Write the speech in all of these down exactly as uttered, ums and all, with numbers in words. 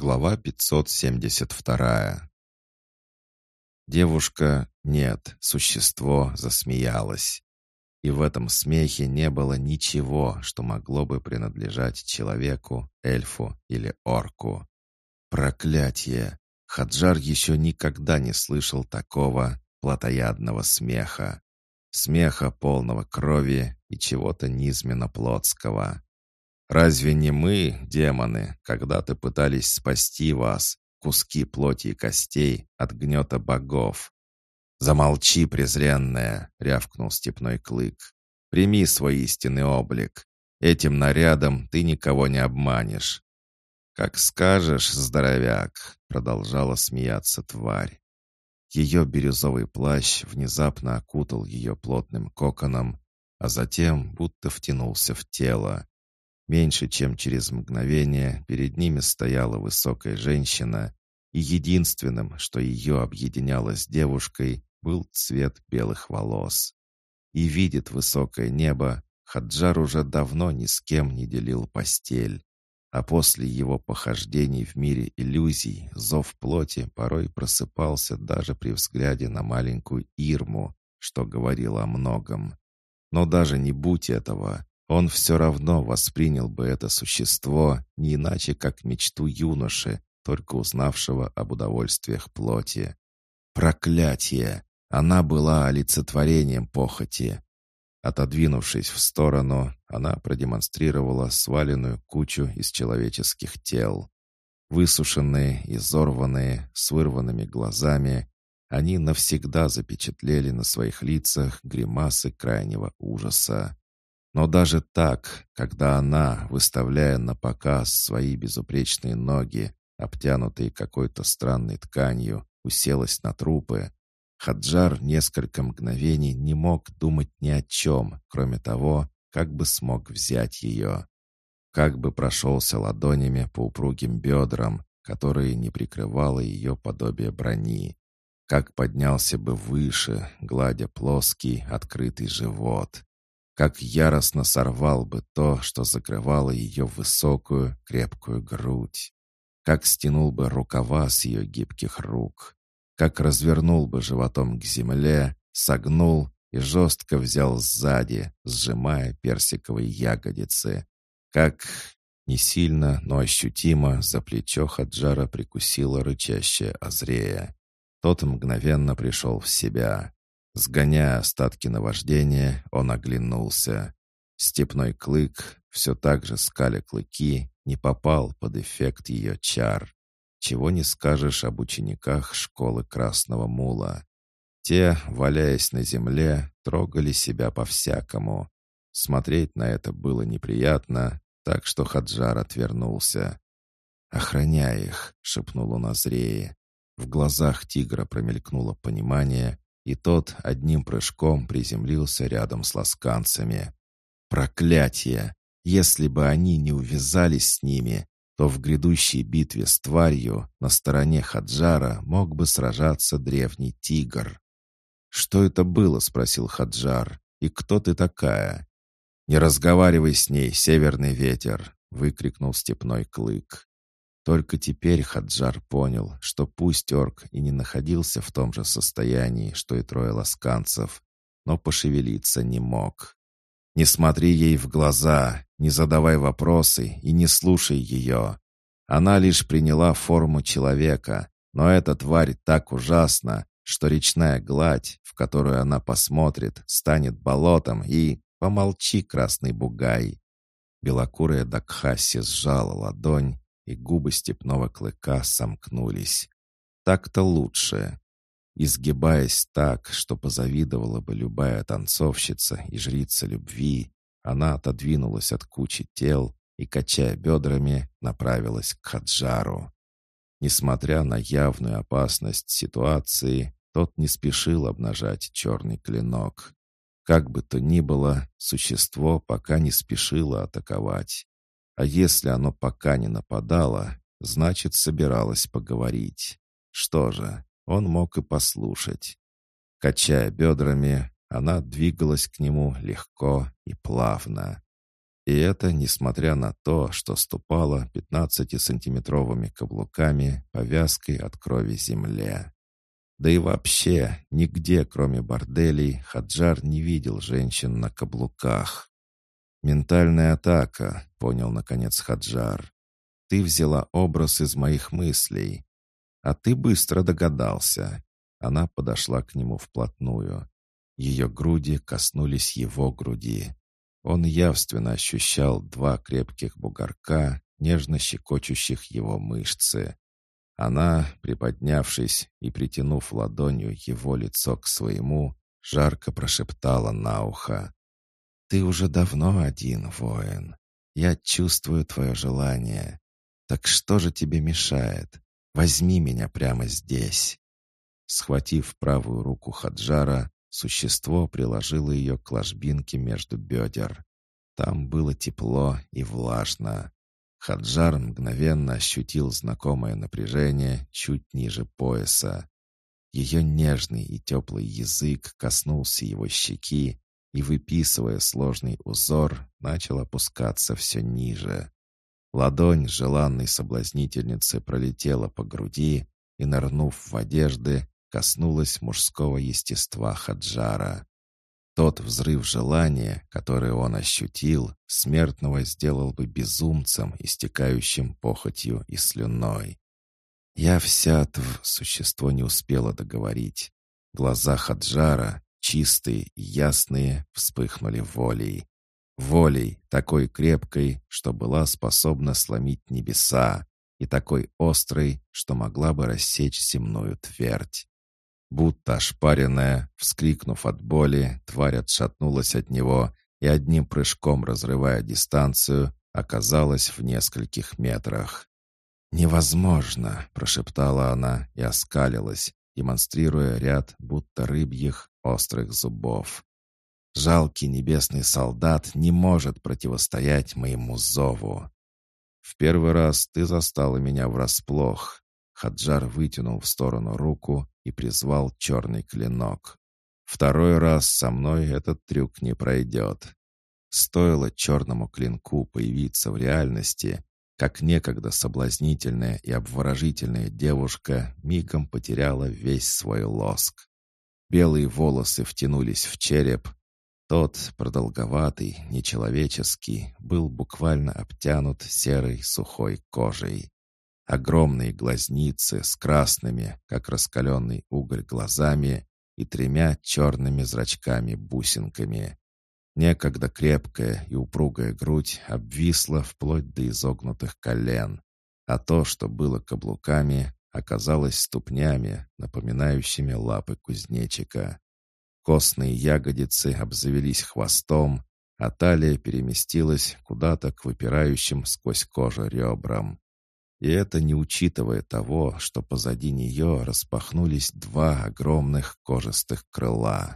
Глава пятьсот семьдесят два. Девушка, нет, существо засмеялось. И в этом смехе не было ничего, что могло бы принадлежать человеку, эльфу или орку. Проклятье! Хаджар еще никогда не слышал такого плотоядного смеха. Смеха, полного крови и чего-то низменно-плотского. Разве не мы, демоны, когда-то пытались спасти вас, куски плоти и костей, от гнета богов? «Замолчи, презренная!» — рявкнул степной клык. «Прими свой истинный облик. Этим нарядом ты никого не обманешь». «Как скажешь, здоровяк!» — продолжала смеяться тварь. Ее бирюзовый плащ внезапно окутал ее плотным коконом, а затем будто втянулся в тело. Меньше чем через мгновение перед ними стояла высокая женщина, и единственным, что ее объединяло с девушкой, был цвет белых волос. И видит высокое небо, Хаджар уже давно ни с кем не делил постель. А после его похождений в мире иллюзий зов плоти порой просыпался даже при взгляде на маленькую Ирму, что говорило о многом. Но даже не будь этого, он все равно воспринял бы это существо не иначе, как мечту юноши, только узнавшего об удовольствиях плоти. Проклятие! Она была олицетворением похоти. Отодвинувшись в сторону, она продемонстрировала сваленную кучу из человеческих тел. Высушенные, изорванные, с вырванными глазами, они навсегда запечатлели на своих лицах гримасы крайнего ужаса. Но даже так, когда она, выставляя на показ свои безупречные ноги, обтянутые какой-то странной тканью, уселась на трупы, Хаджар несколько мгновений не мог думать ни о чем, кроме того, как бы смог взять ее. Как бы прошелся ладонями по упругим бедрам, которые не прикрывало ее подобие брони. Как поднялся бы выше, гладя плоский, открытый живот. Как яростно сорвал бы то, что закрывало ее высокую, крепкую грудь. Как стянул бы рукава с ее гибких рук. Как развернул бы животом к земле, согнул и жестко взял сзади, сжимая персиковые ягодицы. Как не сильно, но ощутимо за плечо Хаджара прикусила рычащая Азрея. Тот мгновенно пришел в себя. Сгоняя остатки наваждения, он оглянулся. Степной клык, все так же скаля клыки, не попал под эффект ее чар. Чего не скажешь об учениках школы Красного Мула. Те, валяясь на земле, трогали себя по-всякому. Смотреть на это было неприятно, так что Хаджар отвернулся. «Охраняй их», — шепнул он Азрее. В глазах тигра промелькнуло понимание, и тот одним прыжком приземлился рядом с ласканцами. Проклятие! Если бы они не увязались с ними, то в грядущей битве с тварью на стороне Хаджара мог бы сражаться древний тигр. «Что это было?» — спросил Хаджар. «И кто ты такая?» «Не разговаривай с ней, северный ветер!» — выкрикнул степной клык. Только теперь Хаджар понял, что пусть орк и не находился в том же состоянии, что и трое ласканцев, но пошевелиться не мог. «Не смотри ей в глаза, не задавай вопросы и не слушай ее. Она лишь приняла форму человека, но эта тварь так ужасна, что речная гладь, в которую она посмотрит, станет болотом и... Помолчи, красный бугай!» Белокурая Дакхаси сжала ладонь, и губы степного клыка сомкнулись. Так-то лучше. Изгибаясь так, что позавидовала бы любая танцовщица и жрица любви, она отодвинулась от кучи тел и, качая бедрами, направилась к Хаджару. Несмотря на явную опасность ситуации, тот не спешил обнажать черный клинок. Как бы то ни было, существо пока не спешило атаковать. А если оно пока не нападало, значит, собиралось поговорить. Что же, он мог и послушать. Качая бедрами, она двигалась к нему легко и плавно. И это несмотря на то, что ступала пятнадцатисантиметровыми каблуками по вязкой от крови земле. Да и вообще, нигде, кроме борделей, Хаджар не видел женщин на каблуках. «Ментальная атака», — понял наконец Хаджар. «Ты взяла образ из моих мыслей. А ты быстро догадался». Она подошла к нему вплотную. Ее груди коснулись его груди. Он явственно ощущал два крепких бугорка, нежно щекочущих его мышцы. Она, приподнявшись и притянув ладонью его лицо к своему, жарко прошептала на ухо. «Ты уже давно один, воин. Я чувствую твое желание. Так что же тебе мешает? Возьми меня прямо здесь». Схватив правую руку Хаджара, существо приложило ее к ложбинке между бедер. Там было тепло и влажно. Хаджар мгновенно ощутил знакомое напряжение чуть ниже пояса. Ее нежный и теплый язык коснулся его щеки и, выписывая сложный узор, начал опускаться все ниже. Ладонь желанной соблазнительницы пролетела по груди и, нырнув в одежды, коснулась мужского естества Хаджара. Тот взрыв желания, который он ощутил, смертного сделал бы безумцем, истекающим похотью и слюной. «Я вся тв...» — существо не успело договорить. Глаза Хаджара, чистые и ясные, вспыхнули волей. Волей, такой крепкой, что была способна сломить небеса, и такой острой, что могла бы рассечь земную твердь. Будто ошпаренная, вскрикнув от боли, тварь отшатнулась от него и, одним прыжком разрывая дистанцию, оказалась в нескольких метрах. «Невозможно!» — прошептала она и оскалилась, демонстрируя ряд будто рыбьих острых зубов. «Жалкий небесный солдат не может противостоять моему зову!» «В первый раз ты застала меня врасплох». Хаджар вытянул в сторону руку и призвал черный клинок. «Второй раз со мной этот трюк не пройдет». Стоило черному клинку появиться в реальности, как некогда соблазнительная и обворожительная девушка мигом потеряла весь свой лоск. Белые волосы втянулись в череп. Тот, продолговатый, нечеловеческий, был буквально обтянут серой сухой кожей. Огромные глазницы с красными, как раскаленный уголь, глазами и тремя черными зрачками-бусинками. Некогда крепкая и упругая грудь обвисла вплоть до изогнутых колен, а то, что было каблуками, оказалось ступнями, напоминающими лапы кузнечика. Костные ягодицы обзавелись хвостом, а талия переместилась куда-то к выпирающим сквозь кожу ребрам. И это не учитывая того, что позади нее распахнулись два огромных кожистых крыла.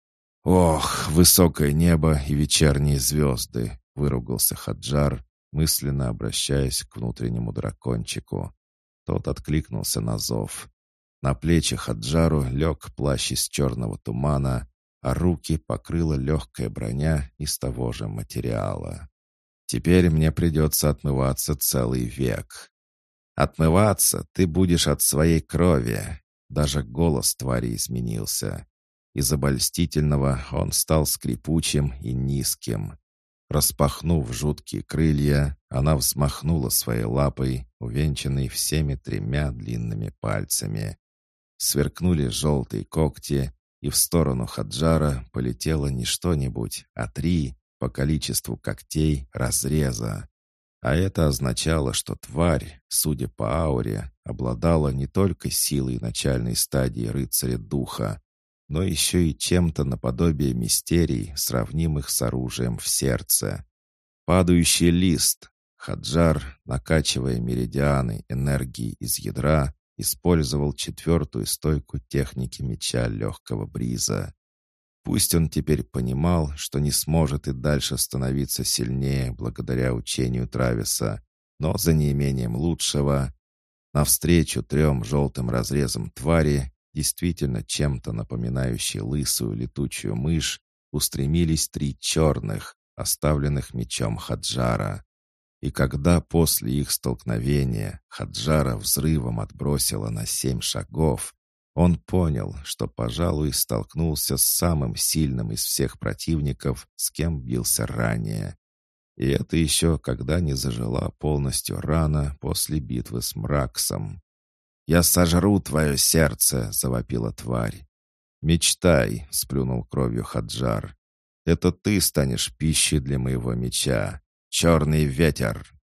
«Ох, высокое небо и вечерние звезды!» — выругался Хаджар, мысленно обращаясь к внутреннему дракончику. Тот откликнулся на зов. На плечи Хаджару лег плащ из черного тумана, а руки покрыла легкая броня из того же материала. «Теперь мне придется отмываться целый век». «Отмываться ты будешь от своей крови!» Даже голос твари изменился. Из обольстительного он стал скрипучим и низким. Распахнув жуткие крылья, она взмахнула своей лапой, увенчанной всеми тремя длинными пальцами. Сверкнули желтые когти, и в сторону Хаджара полетело не что-нибудь, а три, по количеству когтей, разреза. А это означало, что тварь, судя по ауре, обладала не только силой начальной стадии рыцаря духа, но еще и чем-то наподобие мистерий, сравнимых с оружием в сердце. Падающий лист. Хаджар, накачивая меридианы энергии из ядра, использовал четвертую стойку техники меча легкого бриза. Пусть он теперь понимал, что не сможет и дальше становиться сильнее благодаря учению Трависа, но за неимением лучшего, навстречу трем желтым разрезам твари, действительно чем-то напоминающей лысую летучую мышь, устремились три черных, оставленных мечом Хаджара. И когда после их столкновения Хаджара взрывом отбросило на семь шагов, он понял, что, пожалуй, столкнулся с самым сильным из всех противников, с кем бился ранее. И это еще когда не зажила полностью рана после битвы с Мраксом. «Я сожру твое сердце!» — завопила тварь. «Мечтай!» — сплюнул кровью Хаджар. «Это ты станешь пищей для моего меча. Черный ветер!»